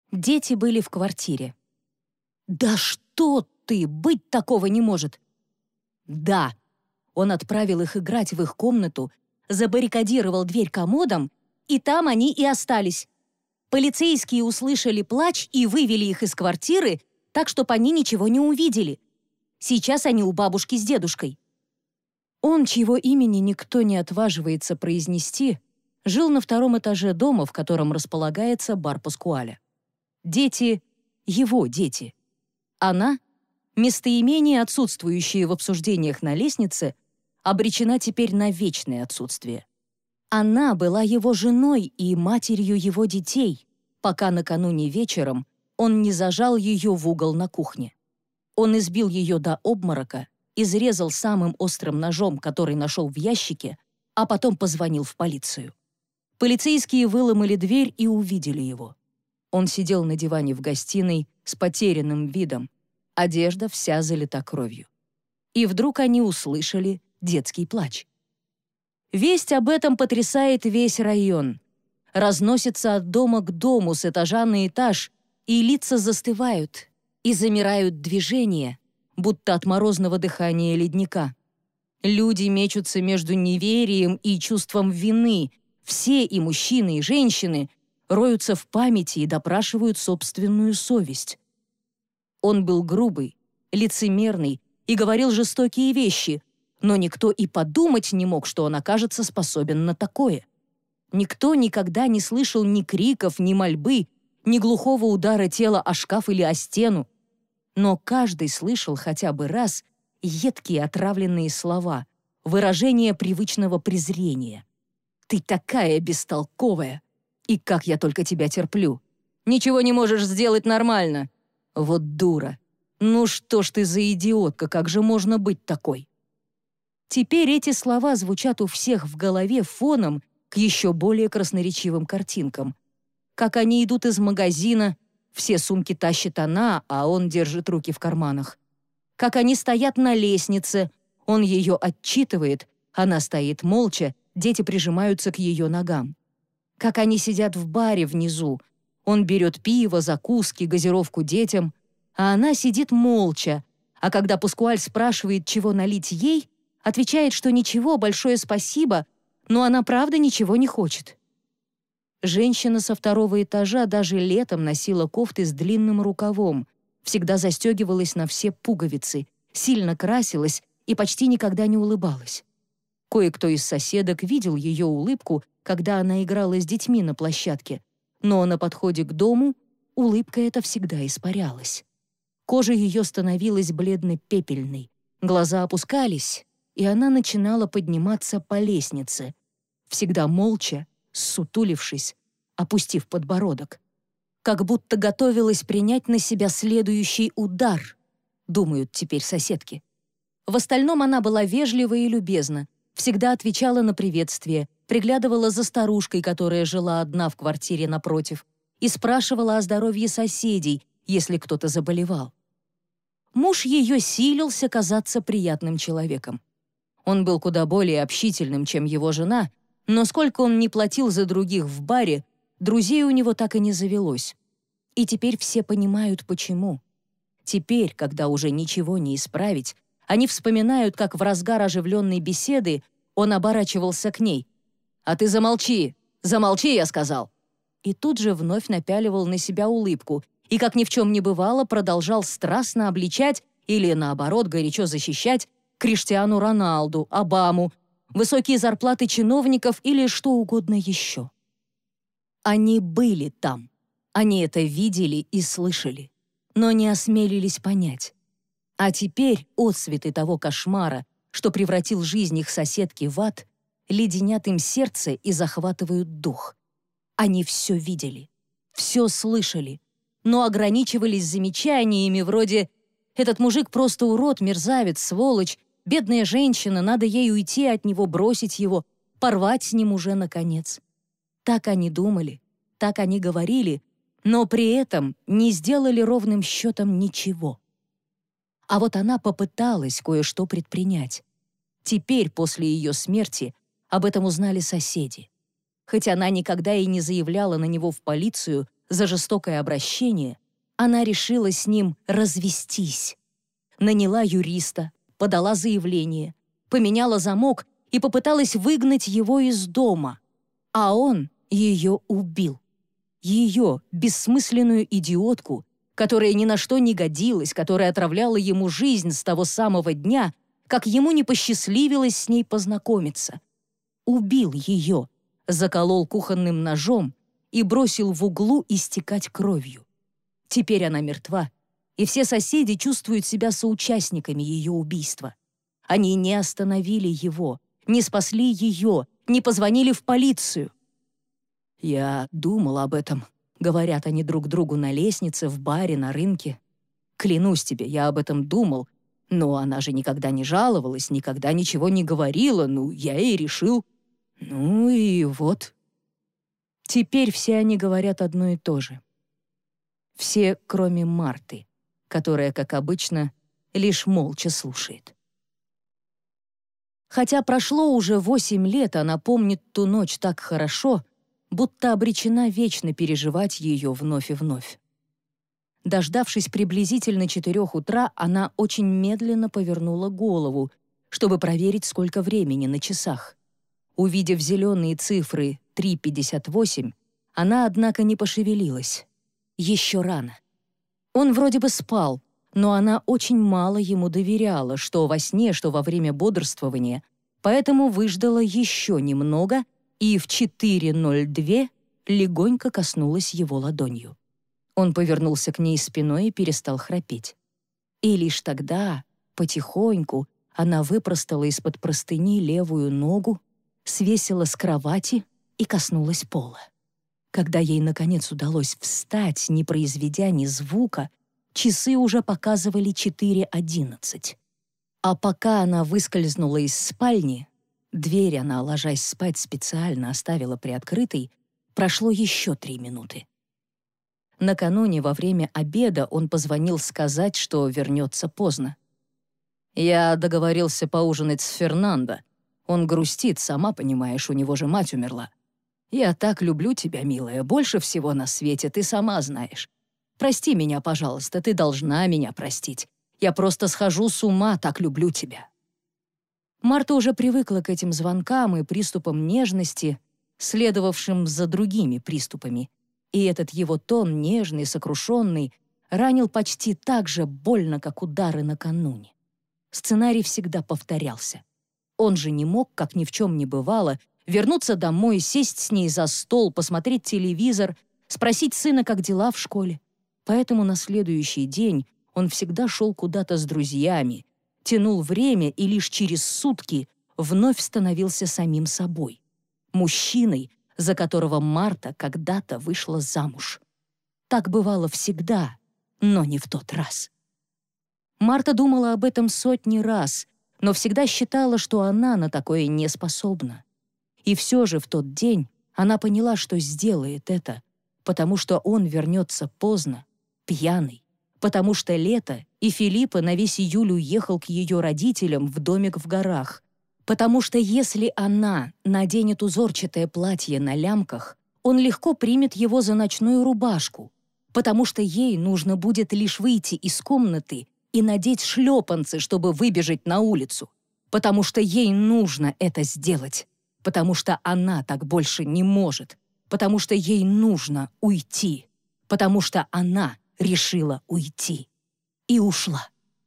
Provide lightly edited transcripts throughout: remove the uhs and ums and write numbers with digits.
Дети были в квартире. «Да что ты! Быть такого не может!» «Да!» Он отправил их играть в их комнату, забаррикадировал дверь комодом, и там они и остались. Полицейские услышали плач и вывели их из квартиры, так, чтобы они ничего не увидели. Сейчас они у бабушки с дедушкой. Он, чьего имени никто не отваживается произнести, жил на 2-м этаже дома, в котором располагается бар Паскуаля. Дети — его дети. Она, местоимение, отсутствующее в обсуждениях на лестнице, обречена теперь на вечное отсутствие. Она была его женой и матерью его детей, пока накануне вечером он не зажал ее в угол на кухне. Он избил ее до обморока, изрезал самым острым ножом, который нашел в ящике, а потом позвонил в полицию. Полицейские выломали дверь и увидели его. Он сидел на диване в гостиной с потерянным видом, одежда вся залита кровью. И вдруг они услышали детский плач. Весть об этом потрясает весь район. Разносится от дома к дому, с этажа на этаж, и лица застывают, и замирают движения, будто от морозного дыхания ледника. Люди мечутся между неверием и чувством вины. Все, и мужчины, и женщины, роются в памяти и допрашивают собственную совесть. Он был грубый, лицемерный и говорил жестокие вещи, но никто и подумать не мог, что он окажется способен на такое. Никто никогда не слышал ни криков, ни мольбы, ни глухого удара тела о шкаф или о стену. Но каждый слышал хотя бы раз едкие отравленные слова, выражение привычного презрения. «Ты такая бестолковая! И как я только тебя терплю! Ничего не можешь сделать нормально! Вот дура! Ну что ж ты за идиотка, как же можно быть такой?» Теперь эти слова звучат у всех в голове фоном к еще более красноречивым картинкам. Как они идут из магазина, все сумки тащит она, а он держит руки в карманах. Как они стоят на лестнице, он ее отчитывает, она стоит молча, дети прижимаются к ее ногам. Как они сидят в баре внизу, он берет пиво, закуски, газировку детям, а она сидит молча, а когда Паскуаль спрашивает, чего налить ей, отвечает, что ничего, большое спасибо, но она правда ничего не хочет. Женщина со 2-го этажа даже летом носила кофты с длинным рукавом, всегда застегивалась на все пуговицы, сильно красилась и почти никогда не улыбалась. Кое-кто из соседок видел ее улыбку, когда она играла с детьми на площадке, но на подходе к дому улыбка эта всегда испарялась. Кожа ее становилась бледно-пепельной, глаза опускались, и она начинала подниматься по лестнице, всегда молча, ссутулившись, опустив подбородок. Как будто готовилась принять на себя следующий удар, думают теперь соседки. В остальном она была вежлива и любезна, всегда отвечала на приветствие, приглядывала за старушкой, которая жила одна в квартире напротив, и спрашивала о здоровье соседей, если кто-то заболевал. Муж ее силился казаться приятным человеком. Он был куда более общительным, чем его жена, но сколько он не платил за других в баре, друзей у него так и не завелось. И теперь все понимают, почему. Теперь, когда уже ничего не исправить, они вспоминают, как в разгар оживленной беседы он оборачивался к ней. «А ты замолчи! Замолчи, я сказал!» И тут же вновь напяливал на себя улыбку и, как ни в чем не бывало, продолжал страстно обличать или, наоборот, горячо защищать Криштиану Роналду, Обаму, высокие зарплаты чиновников или что угодно еще. Они были там. Они это видели и слышали, но не осмелились понять. А теперь отсветы того кошмара, что превратил жизнь их соседки в ад, леденят им сердце и захватывают дух. Они все видели, все слышали, но ограничивались замечаниями вроде «этот мужик просто урод, мерзавец, сволочь, бедная женщина, надо ей уйти от него, бросить его, порвать с ним уже наконец». Так они думали, так они говорили, но при этом не сделали ровным счетом ничего. А вот она попыталась кое-что предпринять. Теперь, после ее смерти, об этом узнали соседи. Хоть она никогда и не заявляла на него в полицию, За жестокое обращение она решила с ним развестись. Наняла юриста, подала заявление, поменяла замок и попыталась выгнать его из дома. А он ее убил. Ее, бессмысленную идиотку, которая ни на что не годилась, которая отравляла ему жизнь с того самого дня, как ему не посчастливилось с ней познакомиться. Убил ее, заколол кухонным ножом и бросил в углу истекать кровью. Теперь она мертва, и все соседи чувствуют себя соучастниками ее убийства. Они не остановили его, не спасли ее, не позвонили в полицию. «Я думал об этом», — говорят они друг другу на лестнице, в баре, на рынке. «Клянусь тебе, я об этом думал, но она же никогда не жаловалась, никогда ничего не говорила, я и решил. Ну и вот». Теперь все они говорят одно и то же. Все, кроме Марты, которая, как обычно, лишь молча слушает. Хотя прошло уже 8 лет, она помнит ту ночь так хорошо, будто обречена вечно переживать ее вновь и вновь. Дождавшись приблизительно 4 утра, она очень медленно повернула голову, чтобы проверить, сколько времени на часах. Увидев зеленые цифры 3:58, она, однако, не пошевелилась. Еще рано. Он вроде бы спал, но она очень мало ему доверяла, что во сне, что во время бодрствования, поэтому выждала еще немного и в 4:02 легонько коснулась его ладонью. Он повернулся к ней спиной и перестал храпеть. И лишь тогда, потихоньку, она выпростала из-под простыни левую ногу, свесила с кровати и коснулась пола. Когда ей, наконец, удалось встать, не произведя ни звука, часы уже показывали 4:11. А пока она выскользнула из спальни, дверь она, ложась спать, специально оставила приоткрытой, прошло еще 3 минуты. Накануне во время обеда он позвонил сказать, что вернется поздно. «Я договорился поужинать с Фернандо. Он грустит, сама понимаешь, у него же мать умерла. Я так люблю тебя, милая, больше всего на свете, ты сама знаешь. Прости меня, пожалуйста, ты должна меня простить. Я просто схожу с ума, так люблю тебя». Марта уже привыкла к этим звонкам и приступам нежности, следовавшим за другими приступами, и этот его тон, нежный, сокрушенный, ранил почти так же больно, как удары накануне. Сценарий всегда повторялся. Он же не мог, как ни в чем не бывало, вернуться домой, сесть с ней за стол, посмотреть телевизор, спросить сына, как дела в школе. Поэтому на следующий день он всегда шел куда-то с друзьями, тянул время и лишь через сутки вновь становился самим собой. Мужчиной, за которого Марта когда-то вышла замуж. Так бывало всегда, но не в тот раз. Марта думала об этом сотни раз, но всегда считала, что она на такое не способна. И все же в тот день она поняла, что сделает это, потому что он вернется поздно, пьяный, потому что лето, и Филиппа на весь июль уехал к ее родителям в домик в горах, потому что если она наденет узорчатое платье на лямках, он легко примет его за ночную рубашку, потому что ей нужно будет лишь выйти из комнаты и надеть шлепанцы, чтобы выбежать на улицу, потому что ей нужно это сделать, потому что она так больше не может, потому что ей нужно уйти, потому что она решила уйти. И ушла.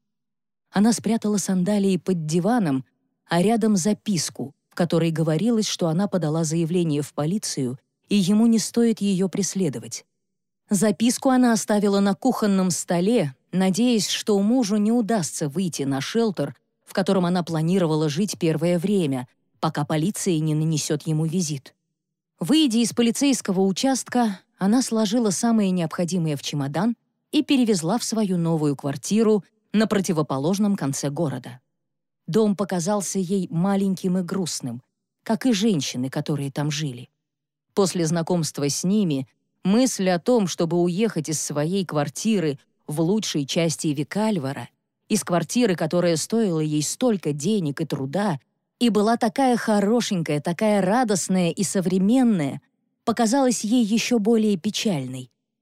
Она спрятала сандалии под диваном, а рядом записку, в которой говорилось, что она подала заявление в полицию, и ему не стоит ее преследовать. Записку она оставила на кухонном столе, надеясь, что мужу не удастся выйти на шелтер, в котором она планировала жить первое время, пока полиция не нанесет ему визит. Выйдя из полицейского участка, она сложила самое необходимое в чемодан и перевезла в свою новую квартиру на противоположном конце города. Дом показался ей маленьким и грустным, как и женщины, которые там жили. После знакомства с ними мысль о том, чтобы уехать из своей квартиры в лучшей части Викальвара, из квартиры, которая стоила ей столько денег и труда, и была такая хорошенькая, такая радостная и современная, показалась ей еще более печальной,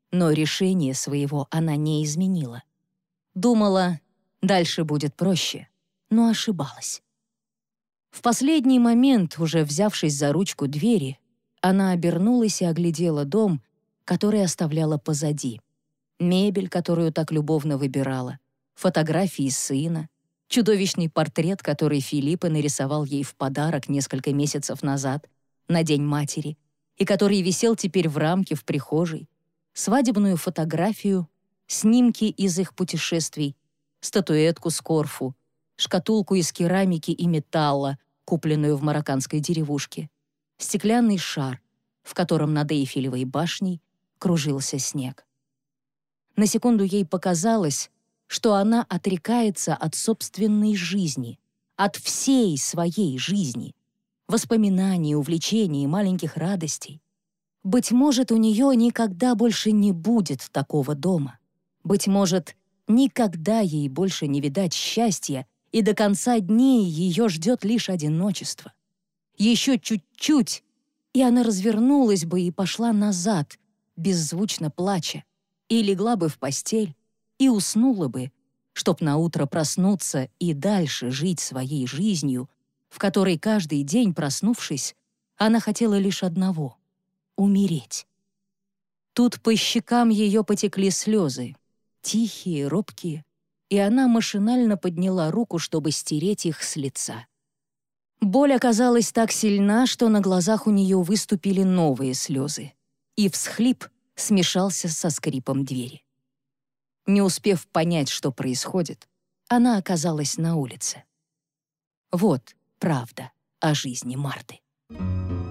Но решение своего она не изменила. Думала, дальше будет проще, но ошибалась. В последний момент, уже взявшись за ручку двери, она обернулась и оглядела дом, который оставляла позади. Мебель, которую так любовно выбирала, фотографии сына, чудовищный портрет, который Филиппа нарисовал ей в подарок несколько месяцев назад, на День матери, и который висел теперь в рамке в прихожей, свадебную фотографию, снимки из их путешествий, статуэтку с Корфу, шкатулку из керамики и металла, купленную в марокканской деревушке, стеклянный шар, в котором над Эйфелевой башней кружился снег. На секунду ей показалось, что она отрекается от собственной жизни, от всей своей жизни, воспоминаний, увлечений, маленьких радостей. Быть может, у нее никогда больше не будет такого дома. Быть может, никогда ей больше не видать счастья, и до конца дней ее ждет лишь одиночество. Еще чуть-чуть, и она развернулась бы и пошла назад, беззвучно плача, и легла бы в постель, и уснула бы, чтоб наутро проснуться и дальше жить своей жизнью, в которой каждый день, проснувшись, она хотела лишь одного — умереть. Тут по щекам ее потекли слезы, тихие, робкие, и она машинально подняла руку, чтобы стереть их с лица. Боль оказалась так сильна, что на глазах у нее выступили новые слезы, и всхлип смешался со скрипом двери. Не успев понять, что происходит, она оказалась на улице. Вот правда о жизни Марты.